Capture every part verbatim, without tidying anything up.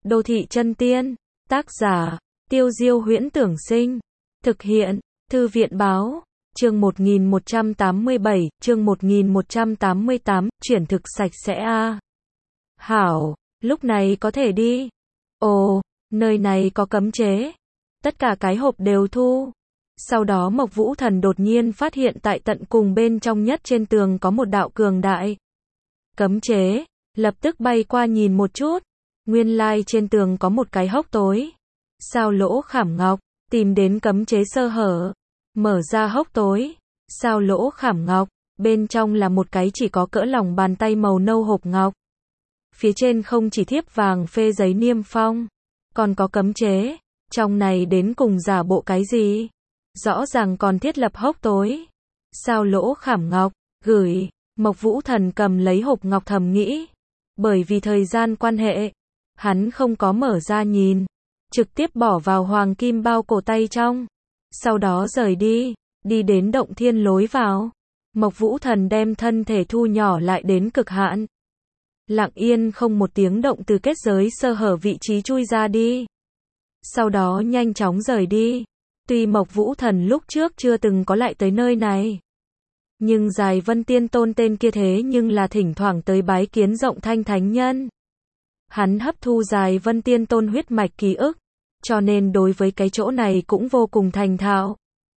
Đô thị chân tiên. Tác giả, Tiêu Diêu Huyễn Tưởng Sinh. Thực hiện, Thư viện Báo. Chương một nghìn một trăm tám mươi bảy, chương một nghìn một trăm tám mươi tám, chuyển thực sạch sẽ a. Hảo, lúc này có thể đi. Ồ, nơi này có cấm chế. Tất cả cái hộp đều thu. Sau đó Mộc Vũ Thần đột nhiên phát hiện tại tận cùng bên trong nhất trên tường có một đạo cường đại cấm chế, lập tức bay qua nhìn một chút. Nguyên lai trên tường có một cái hốc tối. Sao lỗ khảm ngọc, tìm đến cấm chế sơ hở. Mở ra hốc tối. Sao lỗ khảm ngọc, bên trong là một cái chỉ có cỡ lòng bàn tay màu nâu hộp ngọc. Phía trên không chỉ thiếp vàng phê giấy niêm phong, còn có cấm chế. Trong này đến cùng giả bộ cái gì? Rõ ràng còn thiết lập hốc tối. Sao lỗ khảm ngọc, gửi. Mộc Vũ Thần cầm lấy hộp ngọc thầm nghĩ. Bởi vì thời gian quan hệ, hắn không có mở ra nhìn, trực tiếp bỏ vào hoàng kim bao cổ tay trong. Sau đó rời đi, đi đến động thiên lối vào. Mộc Vũ Thần đem thân thể thu nhỏ lại đến cực hạn. Lặng yên không một tiếng động từ kết giới sơ hở vị trí chui ra đi. Sau đó nhanh chóng rời đi. Tuy Mộc Vũ Thần lúc trước chưa từng có lại tới nơi này, nhưng Dài Vân Tiên Tôn tên kia thế nhưng là thỉnh thoảng tới bái kiến Rộng Thanh Thánh Nhân. Hắn hấp thu Dài Vân Tiên Tôn huyết mạch ký ức, cho nên đối với cái chỗ này cũng vô cùng thành thạo.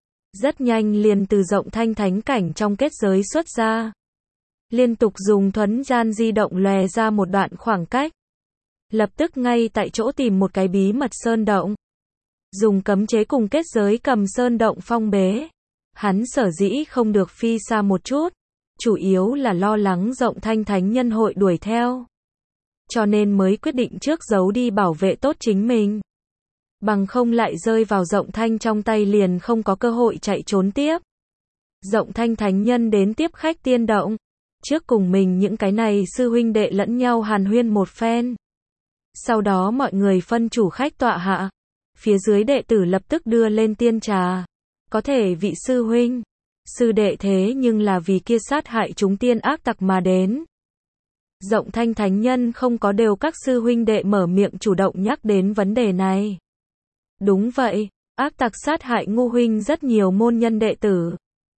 Rất nhanh liền từ Rộng Thanh Thánh cảnh trong kết giới xuất ra. Liên tục dùng thuấn gian di động lòe ra một đoạn khoảng cách. Lập tức ngay tại chỗ tìm một cái bí mật sơn động. Dùng cấm chế cùng kết giới cầm sơn động phong bế. Hắn sở dĩ không được phi xa một chút, chủ yếu là lo lắng Rộng Thanh Thánh Nhân hội đuổi theo. Cho nên mới quyết định trước giấu đi bảo vệ tốt chính mình. Bằng không lại rơi vào Rộng Thanh trong tay liền không có cơ hội chạy trốn tiếp. Rộng Thanh Thánh Nhân đến tiếp khách tiên động. Trước cùng mình những cái này sư huynh đệ lẫn nhau hàn huyên một phen. Sau đó mọi người phân chủ khách tọa hạ. Phía dưới đệ tử lập tức đưa lên tiên trà. Có thể vị sư huynh, sư đệ thế nhưng là vì kia sát hại chúng tiên ác tặc mà đến. Rộng Thanh Thánh Nhân không có đều các sư huynh đệ mở miệng chủ động nhắc đến vấn đề này. Đúng vậy, ác tặc sát hại ngu huynh rất nhiều môn nhân đệ tử.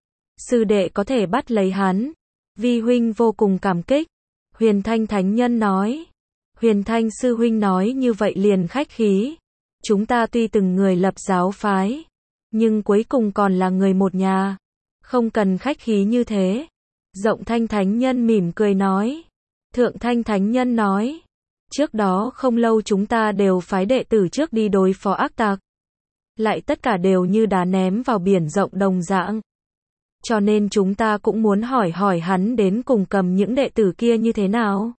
Sư đệ có thể bắt lấy hắn. Vi huynh vô cùng cảm kích. Huyền Thanh Thánh Nhân nói. Huyền Thanh sư huynh nói như vậy liền khách khí. Chúng ta tuy từng người lập giáo phái, nhưng cuối cùng còn là người một nhà. Không cần khách khí như thế. Rộng Thanh Thánh Nhân mỉm cười nói. Thượng Thanh Thánh Nhân nói. Trước đó không lâu chúng ta đều phái đệ tử trước đi đối phó ác tặc. Lại tất cả đều như đá ném vào biển rộng đồng dạng. Cho nên chúng ta cũng muốn hỏi hỏi hắn đến cùng cầm những đệ tử kia như thế nào.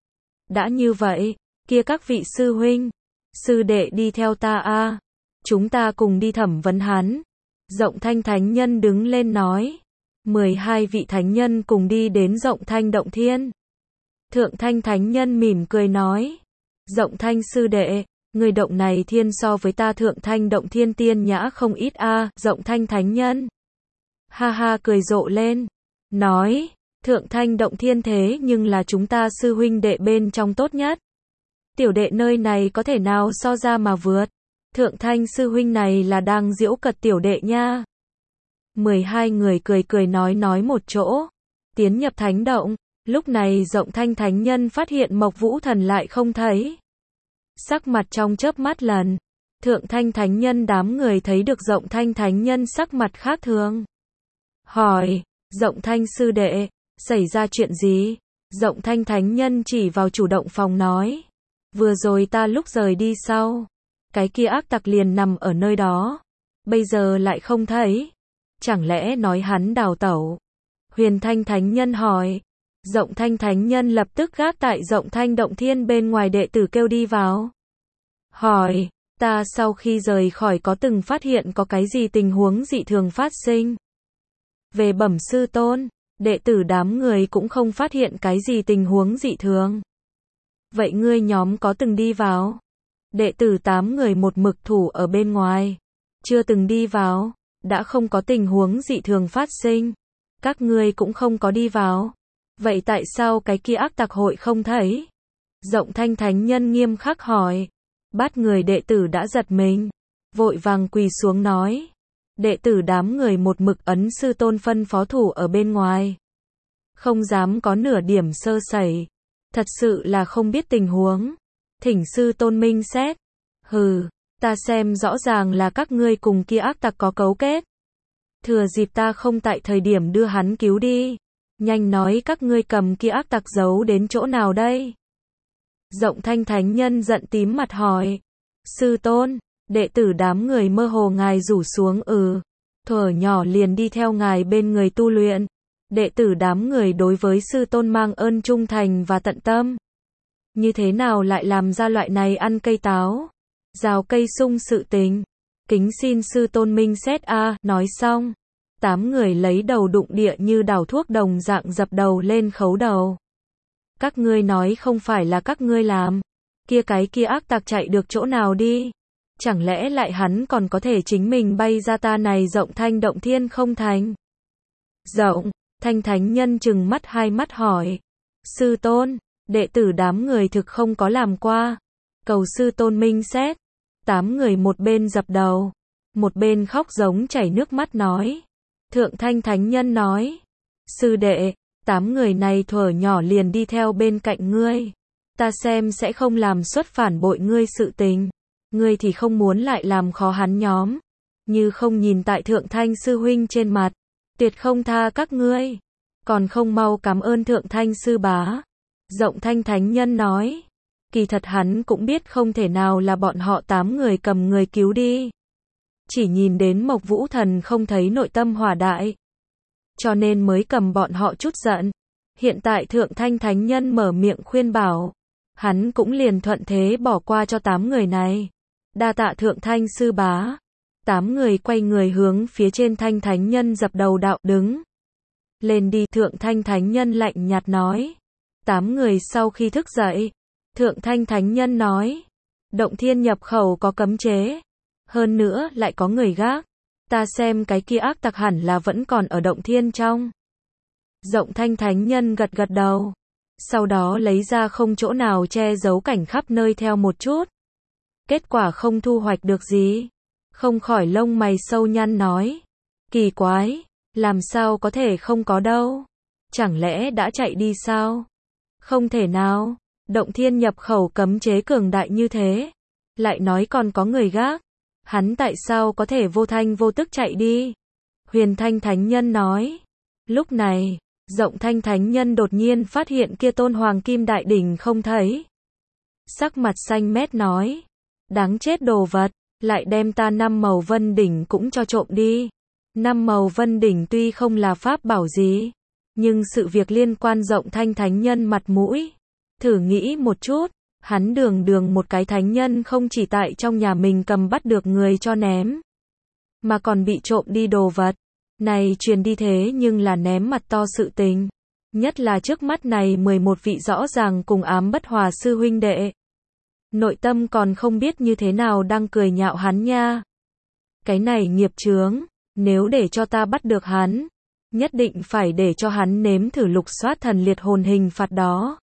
Đã như vậy, kia các vị sư huynh, sư đệ đi theo ta a, chúng ta cùng đi thẩm vấn hắn. Rộng Thanh Thánh Nhân đứng lên nói. mười hai vị thánh nhân cùng đi đến Rộng Thanh Động Thiên. Thượng Thanh Thánh Nhân mỉm cười nói. Rộng Thanh sư đệ, người động này thiên so với ta Thượng Thanh Động Thiên tiên nhã không ít a. Rộng Thanh Thánh Nhân ha ha cười rộ lên. Nói, Thượng Thanh Động Thiên thế nhưng là chúng ta sư huynh đệ bên trong tốt nhất. Tiểu đệ nơi này có thể nào so ra mà vượt. Thượng Thanh sư huynh này là đang giễu cợt tiểu đệ nha. mười hai người cười cười nói nói một chỗ. Tiến nhập thánh động. Lúc này Rộng Thanh Thánh Nhân phát hiện Mộc Vũ Thần lại không thấy. Sắc mặt trong chớp mắt lần. Thượng Thanh Thánh Nhân đám người thấy được Rộng Thanh Thánh Nhân sắc mặt khác thường. Hỏi, Rộng Thanh sư đệ, xảy ra chuyện gì? Rộng Thanh Thánh Nhân chỉ vào chủ động phòng nói. Vừa rồi ta lúc rời đi sau, cái kia ác tặc liền nằm ở nơi đó. Bây giờ lại không thấy. Chẳng lẽ nói hắn đào tẩu? Huyền Thanh Thánh Nhân hỏi. Rộng Thanh Thánh Nhân lập tức gác tại Rộng Thanh Động Thiên bên ngoài đệ tử kêu đi vào. Hỏi, ta sau khi rời khỏi có từng phát hiện có cái gì tình huống dị thường phát sinh? Về bẩm sư tôn, đệ tử đám người cũng không phát hiện cái gì tình huống dị thường. Vậy ngươi nhóm có từng đi vào? Đệ tử tám người một mực thủ ở bên ngoài. Chưa từng đi vào, đã không có tình huống dị thường phát sinh. Các ngươi cũng không có đi vào. Vậy tại sao cái kia ác tặc hội không thấy? Rộng Thanh Thánh Nhân nghiêm khắc hỏi. Bát người đệ tử đã giật mình, vội vàng quỳ xuống nói. Đệ tử đám người một mực ấn sư tôn phân phó thủ ở bên ngoài. Không dám có nửa điểm sơ sẩy. Thật sự là không biết tình huống. Thỉnh sư tôn minh xét. Hừ, ta xem rõ ràng là các ngươi cùng kia ác tặc có cấu kết. Thừa dịp ta không tại thời điểm đưa hắn cứu đi. Nhanh nói các ngươi cầm kia ác tặc giấu đến chỗ nào đây? Rộng Thanh thánh nhân giận tím mặt hỏi. Sư tôn, đệ tử đám người mơ hồ ngài rủ xuống ừ. Thuở nhỏ liền đi theo ngài bên người tu luyện. Đệ tử đám người đối với sư tôn mang ơn trung thành và tận tâm. Như thế nào lại làm ra loại này ăn cây táo, rào cây sung sự tình. Kính xin sư tôn minh xét a. À, nói xong. Tám người lấy đầu đụng địa như đảo thuốc đồng dạng dập đầu lên khấu đầu. Các ngươi nói không phải là các ngươi làm. Kia cái kia ác tặc chạy được chỗ nào đi? Chẳng lẽ lại hắn còn có thể chính mình bay ra ta này Rộng Thanh động thiên không thành? Rộng Thanh thánh nhân trừng mắt hai mắt hỏi. Sư tôn, đệ tử đám người thực không có làm qua. Cầu sư tôn minh xét. Tám người một bên dập đầu, một bên khóc giống chảy nước mắt nói. Thượng Thanh thánh nhân nói. Sư đệ, tám người này thuở nhỏ liền đi theo bên cạnh ngươi. Ta xem sẽ không làm xuất phản bội ngươi sự tình. Ngươi thì không muốn lại làm khó hắn nhóm. Như không nhìn tại Thượng Thanh sư huynh trên mặt. Tuyệt không tha các ngươi. Còn không mau cảm ơn Thượng Thanh sư bá. Rộng Thanh thánh nhân nói. Kỳ thật hắn cũng biết không thể nào là bọn họ tám người cầm người cứu đi. Chỉ nhìn đến Mộc Vũ Thần không thấy nội tâm hòa đại. Cho nên mới cầm bọn họ chút giận. Hiện tại Thượng Thanh thánh nhân mở miệng khuyên bảo. Hắn cũng liền thuận thế bỏ qua cho tám người này. Đa tạ Thượng Thanh sư bá. Tám người quay người hướng phía trên Thanh thánh nhân dập đầu đạo đứng. Lên đi. Thượng Thanh thánh nhân lạnh nhạt nói. Tám người sau khi thức dậy. Thượng Thanh thánh nhân nói. Động thiên nhập khẩu có cấm chế. Hơn nữa lại có người gác. Ta xem cái kia ác tặc hẳn là vẫn còn ở động thiên trong. Rộng Thanh thánh nhân gật gật đầu. Sau đó lấy ra không chỗ nào che giấu cảnh khắp nơi theo một chút. Kết quả không thu hoạch được gì. Không khỏi lông mày sâu nhăn nói. Kỳ quái, làm sao có thể không có đâu. Chẳng lẽ đã chạy đi sao? Không thể nào. Động thiên nhập khẩu cấm chế cường đại như thế. Lại nói còn có người gác. Hắn tại sao có thể vô thanh vô tức chạy đi? Huyền Thanh thánh nhân nói. Lúc này, Rộng Thanh thánh nhân đột nhiên phát hiện kia tôn hoàng kim đại đỉnh không thấy. Sắc mặt xanh mét nói. Đáng chết đồ vật, lại đem ta năm màu vân đỉnh cũng cho trộm đi. Năm màu vân đỉnh tuy không là pháp bảo gì, nhưng sự việc liên quan Rộng Thanh thánh nhân mặt mũi. Thử nghĩ một chút, hắn đường đường một cái thánh nhân không chỉ tại trong nhà mình cầm bắt được người cho ném, mà còn bị trộm đi đồ vật. Này truyền đi thế nhưng là ném mặt to sự tình. Nhất là trước mắt này mười một vị rõ ràng cùng ám bất hòa sư huynh đệ. Nội tâm còn không biết như thế nào đang cười nhạo hắn nha. Cái này nghiệp chướng, nếu để cho ta bắt được hắn, nhất định phải để cho hắn nếm thử lục soát thần liệt hồn hình phạt đó.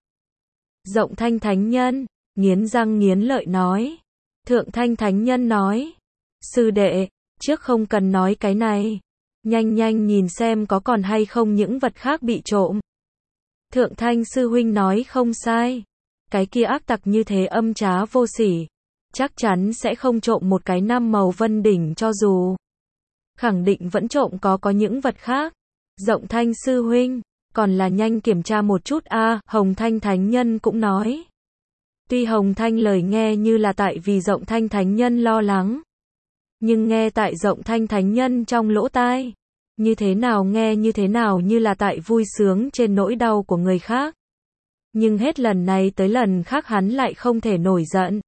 Rộng Thanh thánh nhân, nghiến răng nghiến lợi nói. Thượng Thanh thánh nhân nói. Sư đệ, trước không cần nói cái này. Nhanh nhanh nhìn xem có còn hay không những vật khác bị trộm. Thượng Thanh sư huynh nói không sai. Cái kia ác tặc như thế âm trá vô sỉ. Chắc chắn sẽ không trộm một cái năm màu vân đỉnh cho dù. Khẳng định vẫn trộm có có những vật khác. Rộng Thanh sư huynh, còn là nhanh kiểm tra một chút a. À, Hồng Thanh thánh nhân cũng nói. Tuy Hồng Thanh lời nghe như là tại vì Rộng Thanh thánh nhân lo lắng. Nhưng nghe tại Rộng Thanh thánh nhân trong lỗ tai. Như thế nào nghe như thế nào như là tại vui sướng trên nỗi đau của người khác. Nhưng hết lần này tới lần khác hắn lại không thể nổi giận.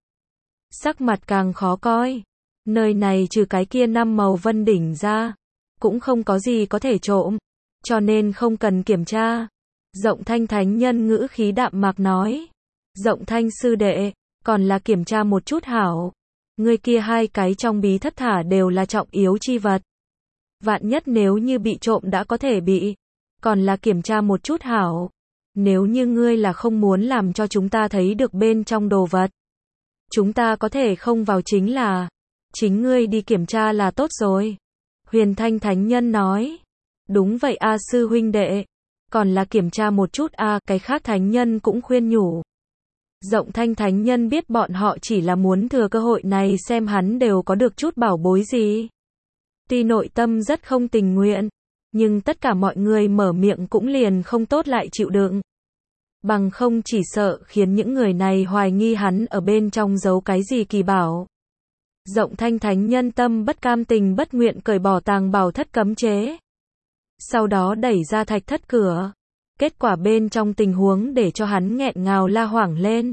Sắc mặt càng khó coi. Nơi này trừ cái kia năm màu vân đỉnh ra, cũng không có gì có thể trộm. Cho nên không cần kiểm tra. Rộng Thanh thánh nhân ngữ khí đạm mạc nói. Rộng Thanh sư đệ, còn là kiểm tra một chút hảo. Người kia hai cái trong bí thất thả đều là trọng yếu chi vật. Vạn nhất nếu như bị trộm đã có thể bị. Còn là kiểm tra một chút hảo. Nếu như ngươi là không muốn làm cho chúng ta thấy được bên trong đồ vật. Chúng ta có thể không vào chính là, chính ngươi đi kiểm tra là tốt rồi. Huyền Thanh Thánh Nhân nói. Đúng vậy a sư huynh đệ. Còn là kiểm tra một chút a, cái khác Thánh Nhân cũng khuyên nhủ. Rộng Thanh Thánh Nhân biết bọn họ chỉ là muốn thừa cơ hội này xem hắn đều có được chút bảo bối gì. Tuy nội tâm rất không tình nguyện, nhưng tất cả mọi người mở miệng cũng liền không tốt lại chịu đựng. Bằng không chỉ sợ khiến những người này hoài nghi hắn ở bên trong giấu cái gì kỳ bảo. Rộng Thanh Thánh Nhân tâm bất cam tình bất nguyện cởi bỏ tàng bảo thất cấm chế. Sau đó đẩy ra thạch thất cửa. Kết quả bên trong tình huống để cho hắn nghẹn ngào la hoảng lên.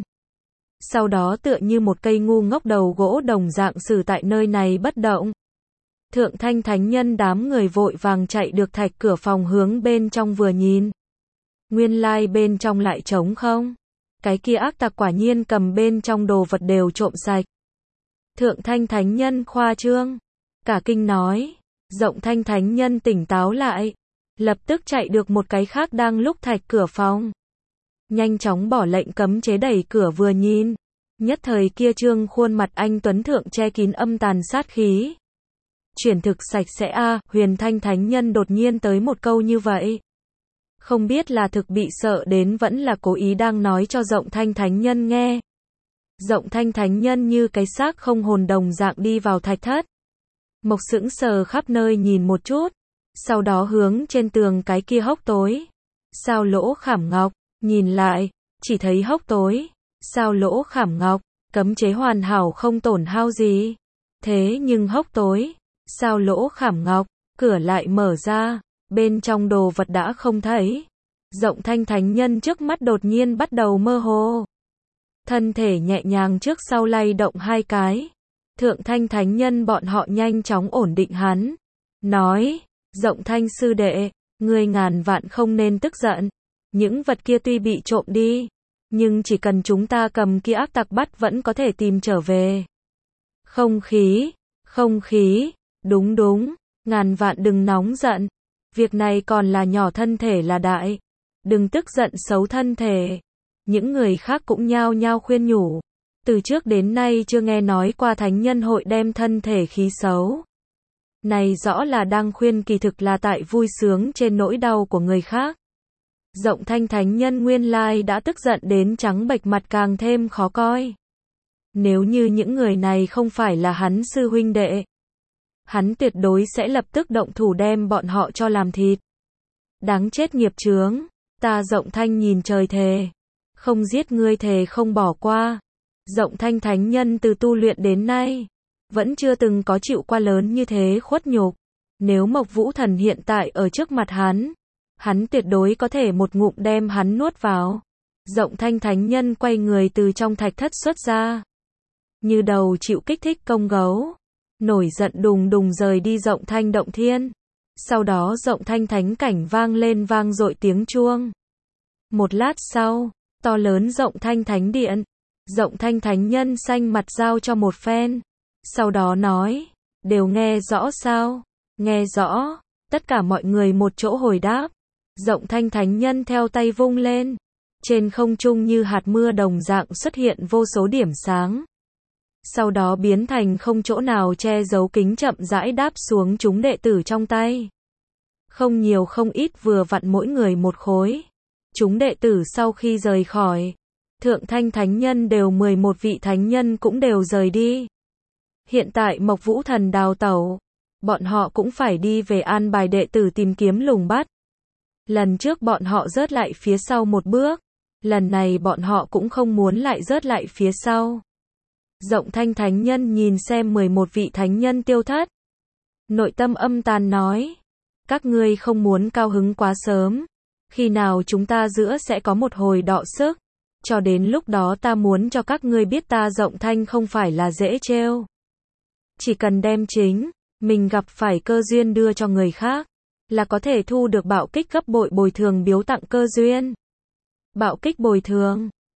Sau đó tựa như một cây ngu ngốc đầu gỗ đồng dạng xử tại nơi này bất động. Thượng Thanh Thánh Nhân đám người vội vàng chạy được thạch cửa phòng hướng bên trong vừa nhìn. Nguyên lai like bên trong lại trống không. Cái kia ác tặc quả nhiên cầm bên trong đồ vật đều trộm sạch. Thượng Thanh Thánh Nhân khoa trương. Cả kinh nói. Rộng Thanh Thánh Nhân tỉnh táo lại. Lập tức chạy được một cái khác đang lúc thạch cửa phòng. Nhanh chóng bỏ lệnh cấm chế đẩy cửa vừa nhìn. Nhất thời kia trương khuôn mặt anh Tuấn Thượng che kín âm tàn sát khí. Chuyển thực sạch sẽ a à, Huyền Thanh Thánh Nhân đột nhiên tới một câu như vậy. Không biết là thực bị sợ đến vẫn là cố ý đang nói cho Rộng Thanh Thánh Nhân nghe. Rộng Thanh Thánh Nhân như cái xác không hồn đồng dạng đi vào thạch thất. Mộc sững sờ khắp nơi nhìn một chút. Sau đó hướng trên tường cái kia hốc tối. Sao lỗ khảm ngọc, nhìn lại, chỉ thấy hốc tối. Sao lỗ khảm ngọc, cấm chế hoàn hảo không tổn hao gì. Thế nhưng hốc tối, sao lỗ khảm ngọc, cửa lại mở ra, bên trong đồ vật đã không thấy. Rộng Thanh Thánh Nhân trước mắt đột nhiên bắt đầu mơ hồ. Thân thể nhẹ nhàng trước sau lay động hai cái. Thượng Thanh Thánh Nhân bọn họ nhanh chóng ổn định hắn. Nói, Rộng Thanh sư đệ, ngươi ngàn vạn không nên tức giận. Những vật kia tuy bị trộm đi, nhưng chỉ cần chúng ta cầm kia ác tặc bắt vẫn có thể tìm trở về. Không khí, không khí, đúng đúng, ngàn vạn đừng nóng giận. Việc này còn là nhỏ thân thể là đại. Đừng tức giận xấu thân thể. Những người khác cũng nhao nhao khuyên nhủ. Từ trước đến nay chưa nghe nói qua thánh nhân hội đem thân thể khí xấu. Này rõ là đang khuyên kỳ thực là tại vui sướng trên nỗi đau của người khác. Rộng Thanh Thánh Nhân nguyên lai đã tức giận đến trắng bệch mặt càng thêm khó coi. Nếu như những người này không phải là hắn sư huynh đệ, hắn tuyệt đối sẽ lập tức động thủ đem bọn họ cho làm thịt. Đáng chết nghiệp chướng, ta Rộng Thanh nhìn trời thề, không giết ngươi thề không bỏ qua. Rộng Thanh Thánh Nhân từ tu luyện đến nay, vẫn chưa từng có chịu qua lớn như thế khuất nhục. Nếu Mộc Vũ Thần hiện tại ở trước mặt hắn, hắn tuyệt đối có thể một ngụm đem hắn nuốt vào. Rộng Thanh Thánh Nhân quay người từ trong thạch thất xuất ra. Như đầu chịu kích thích công gấu. Nổi giận đùng đùng rời đi Rộng Thanh Động Thiên. Sau đó Rộng Thanh Thánh Cảnh vang lên vang dội tiếng chuông. Một lát sau, to lớn Rộng Thanh Thánh Điện. Rộng Thanh Thánh Nhân xanh mặt giao cho một phen. Sau đó nói, đều nghe rõ sao? Nghe rõ. Tất cả mọi người một chỗ hồi đáp. Rộng Thanh Thánh Nhân theo tay vung lên. Trên không trung như hạt mưa đồng dạng xuất hiện vô số điểm sáng. Sau đó biến thành không chỗ nào che giấu kính chậm rãi đáp xuống chúng đệ tử trong tay. Không nhiều không ít vừa vặn mỗi người một khối. Chúng đệ tử sau khi rời khỏi, Thượng Thanh Thánh Nhân đều mười một vị thánh nhân cũng đều rời đi. Hiện tại Mộc Vũ Thần đào tẩu, bọn họ cũng phải đi về an bài đệ tử tìm kiếm lùng bắt. Lần trước bọn họ rớt lại phía sau một bước, lần này bọn họ cũng không muốn lại rớt lại phía sau. Rộng Thanh Thánh Nhân nhìn xem mười một vị thánh nhân tiêu thất. Nội tâm âm tàn nói, các ngươi không muốn cao hứng quá sớm. Khi nào chúng ta giữa sẽ có một hồi đọ sức. Cho đến lúc đó ta muốn cho các ngươi biết ta Rộng Thanh không phải là dễ trêu. Chỉ cần đem chính mình gặp phải cơ duyên đưa cho người khác, là có thể thu được bạo kích gấp bội bồi thường biếu tặng cơ duyên. Bạo kích bồi thường.